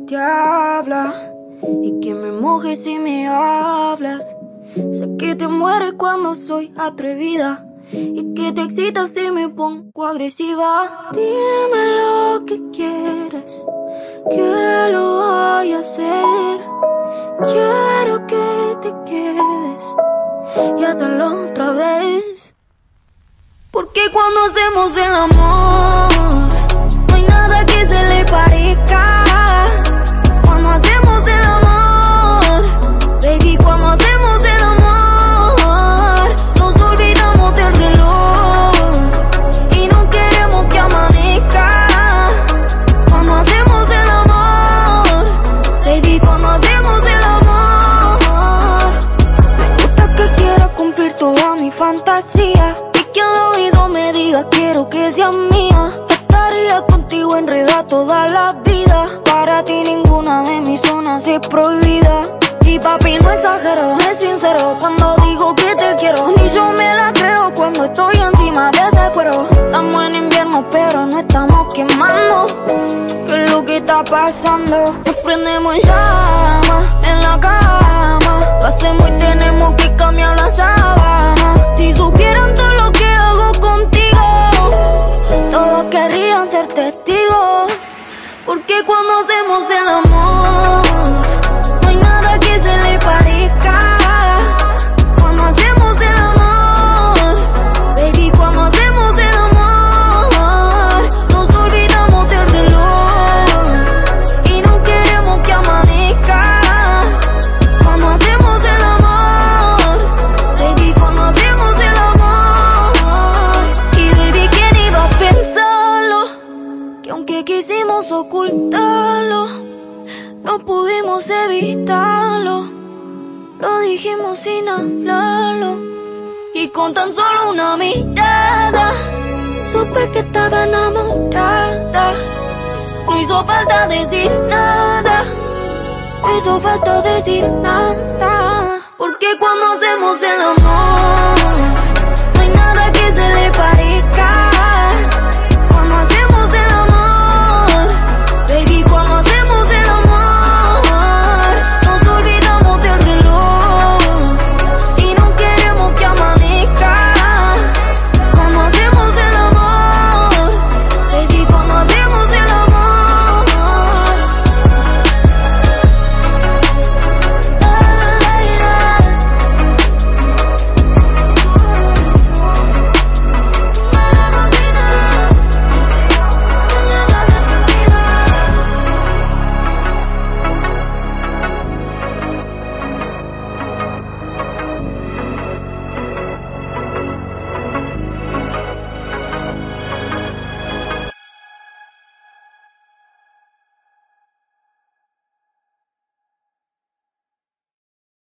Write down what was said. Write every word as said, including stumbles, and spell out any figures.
te habla y que me mojes si me hablas. Sé que te mueres cuando soy atrevida y que te excitas si me pongo agresiva. Dime lo que quieres, que lo voy a hacer. Quiero que te quedes y hacerlo otra vez. Porque cuando hacemos el amor, no hay nada que se le parezca. Cuando hacemos el amor, baby, cuando hacemos el amor, nos olvidamos del reloj y no queremos que amanezca. Cuando hacemos el amor, baby, cuando hacemos el amor, me gusta que quieras cumplir toda mi fantasía. Que al oído me diga quiero que seas mía. Estaría contigo enredada toda la vida. Para ti ninguna de mis zonas es prohibida. Y papi no exagero, es sincero cuando digo que te quiero. Ni yo me la creo cuando estoy encima de ese cuero. Estamos en invierno pero no estamos quemando. ¿Qué es lo que está pasando? Nos prendemos en llama en la cama. Lo hacemos y tenemos que cambiar la sábana. Si supieran todo lo que hago contigo, todos querrían ser testigos. Porque cuando hacemos el amor, no hay nada que se le parezca. Cuando hacemos el amor, baby, cuando hacemos el amor, nos olvidamos del reloj y no queremos que amanezca. Cuando hacemos el amor, baby, cuando hacemos el amor. Y baby, ¿quién iba a pensarlo? Que aunque quisimos ocultarlo, no pudimos evitarlo. Lo dijimos sin hablarlo y con tan solo una mirada supe que estaba enamorada. No hizo falta decir nada, no hizo falta decir nada. Porque cuando hacemos el amor,